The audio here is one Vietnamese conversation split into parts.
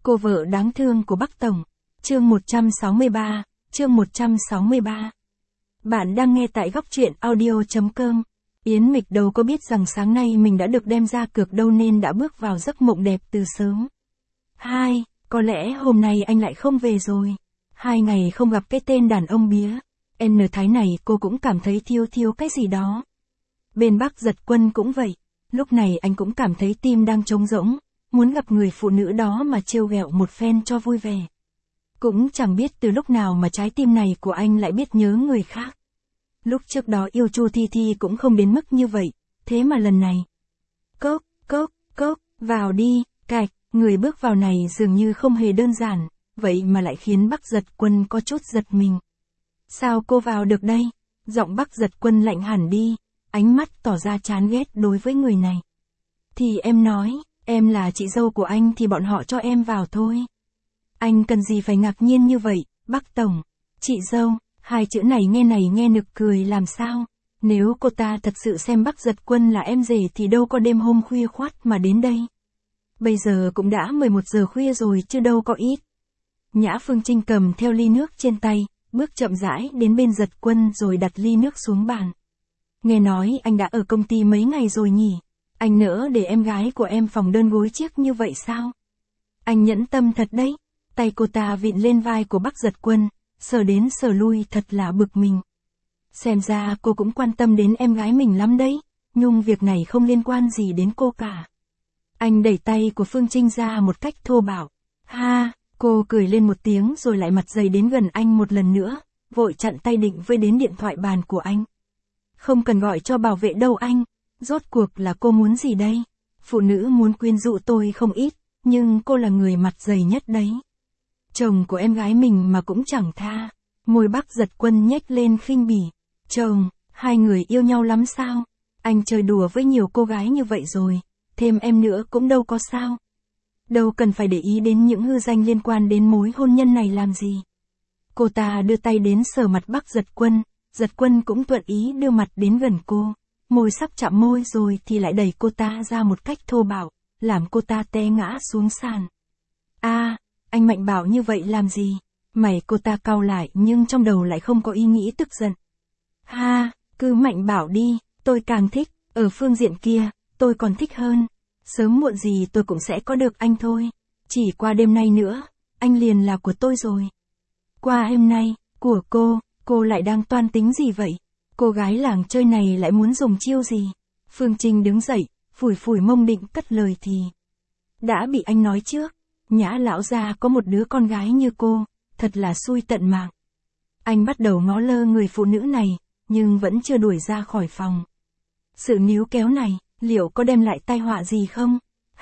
Cô vợ đáng thương của Bắc Tổng. Chương 163, chương 163. Bạn đang nghe tại góc truyện audio.com. Yến Mịch đâu có biết rằng sáng nay mình đã được đem ra cược đâu nên đã bước vào giấc mộng đẹp từ sớm. Có lẽ hôm nay anh lại không về rồi. 2 ngày không gặp cái tên đàn ông bía N Thái này, cô cũng cảm thấy thiếu cái gì đó. Bên Bắc Giật Quân cũng vậy. Lúc này anh cũng cảm thấy tim đang trống rỗng, muốn gặp người phụ nữ đó mà trêu ghẹo một phen cho vui vẻ. Cũng chẳng biết từ lúc nào mà trái tim này của anh lại biết nhớ người khác. Lúc trước đó yêu Chu Thi Thi cũng không đến mức như vậy, thế mà lần này. Cốc, vào đi, cạch, người bước vào này dường như không hề đơn giản, vậy mà lại khiến Bắc Giật Quân có chút giật mình. Sao cô vào được đây? Giọng Bắc Giật Quân lạnh hẳn đi, ánh mắt tỏ ra chán ghét đối với người này. Thì em nói, em là chị dâu của anh thì bọn họ cho em vào thôi. Anh cần gì phải ngạc nhiên như vậy, Bắc Tổng? Chị dâu, hai chữ này nghe nực cười làm sao? Nếu cô ta thật sự xem Bắc Giật Quân là em rể thì đâu có đêm hôm khuya khoắt mà đến đây. Bây giờ cũng đã 11 giờ khuya rồi chứ đâu có ít. Nhã Phương Trinh cầm theo ly nước trên tay, bước chậm rãi đến bên Giật Quân rồi đặt ly nước xuống bàn. Nghe nói anh đã ở công ty mấy ngày rồi nhỉ? Anh nỡ để em gái của em phòng đơn gối chiếc như vậy sao? Anh nhẫn tâm thật đấy. Tay cô ta vịn lên vai của Bắc Giật Quân, sờ đến sờ lui thật là bực mình. Xem ra cô cũng quan tâm đến em gái mình lắm đấy, nhưng việc này không liên quan gì đến cô cả. Anh đẩy tay của Phương Trinh ra một cách thô bạo. Cô cười lên một tiếng rồi lại mặt dày đến gần anh một lần nữa, vội chặn tay định với đến điện thoại bàn của anh. Không cần gọi cho bảo vệ đâu anh, rốt cuộc là cô muốn gì đây? Phụ nữ muốn quyến rũ tôi không ít, nhưng cô là người mặt dày nhất đấy. Chồng của em gái mình mà cũng chẳng tha. Môi Bắc Giật Quân nhếch lên khinh bỉ. Chồng, hai người yêu nhau lắm sao? Anh chơi đùa với nhiều cô gái như vậy rồi, thêm em nữa cũng đâu có sao. Đâu cần phải để ý đến những hư danh liên quan đến mối hôn nhân này làm gì. Cô ta đưa tay đến sờ mặt Bắc Giật Quân cũng thuận ý đưa mặt đến gần cô. Môi sắp chạm môi rồi thì lại đẩy cô ta ra một cách thô bạo, làm cô ta té ngã xuống sàn. Anh mạnh bạo như vậy làm gì? Mày cô ta cau lại nhưng trong đầu lại không có ý nghĩ tức giận. Cứ mạnh bạo đi, tôi càng thích, ở phương diện kia, tôi còn thích hơn. Sớm muộn gì tôi cũng sẽ có được anh thôi. Chỉ qua đêm nay nữa, anh liền là của tôi rồi. Qua đêm nay, của cô lại đang toan tính gì vậy? Cô gái làng chơi này lại muốn dùng chiêu gì? Phương Trinh đứng dậy, phủi mông định cất lời thì. Đã bị anh nói trước, Nhã lão gia có một đứa con gái như cô, thật là xui tận mạng. Anh bắt đầu ngó lơ người phụ nữ này, nhưng vẫn chưa đuổi ra khỏi phòng. Sự níu kéo này, liệu có đem lại tai họa gì không?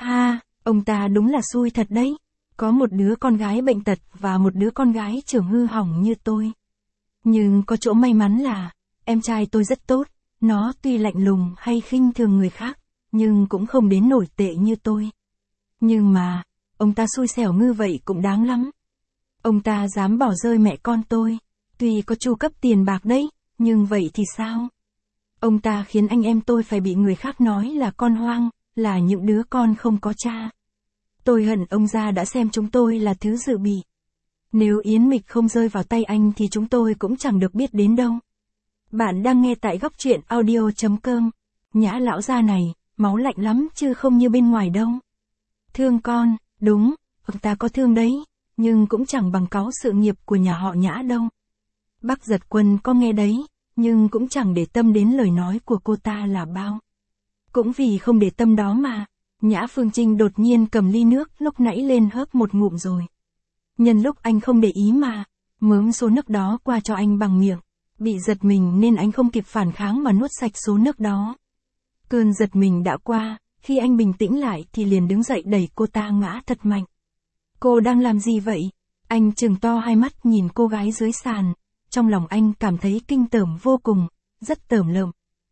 Ông ta đúng là xui thật đấy. Có một đứa con gái bệnh tật và một đứa con gái trưởng hư hỏng như tôi. Nhưng có chỗ may mắn là, em trai tôi rất tốt, nó tuy lạnh lùng hay khinh thường người khác, nhưng cũng không đến nổi tệ như tôi. Nhưng mà, ông ta xui xẻo như vậy cũng đáng lắm. Ông ta dám bỏ rơi mẹ con tôi, tuy có chu cấp tiền bạc đấy, nhưng vậy thì sao? Ông ta khiến anh em tôi phải bị người khác nói là con hoang, là những đứa con không có cha. Tôi hận ông già đã xem chúng tôi là thứ dự bị. Nếu Yến Mịch không rơi vào tay anh thì chúng tôi cũng chẳng được biết đến đâu. Bạn đang nghe tại góc truyện audio.com. Nhã lão gia này, máu lạnh lắm chứ không như bên ngoài đâu. Thương con, đúng, ông ta có thương đấy, nhưng cũng chẳng bằng cáu sự nghiệp của nhà họ Nhã đâu. Bắc Giật Quân có nghe đấy, nhưng cũng chẳng để tâm đến lời nói của cô ta là bao. Cũng vì không để tâm đó mà, Nhã Phương Trinh đột nhiên cầm ly nước lúc nãy lên hớp một ngụm rồi. Nhân lúc anh không để ý mà, mớm số nước đó qua cho anh bằng miệng. Bị giật mình nên anh không kịp phản kháng mà nuốt sạch số nước đó. Cơn giật mình đã qua, khi anh bình tĩnh lại thì liền đứng dậy đẩy cô ta ngã thật mạnh. Cô đang làm gì vậy? Anh trừng to hai mắt nhìn cô gái dưới sàn. Trong lòng anh cảm thấy kinh tởm vô cùng, rất tởm lợm.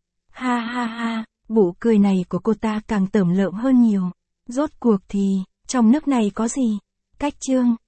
Bộ cười này của cô ta càng tởm lợm hơn nhiều. Rốt cuộc thì, trong nước này có gì? Cách chương,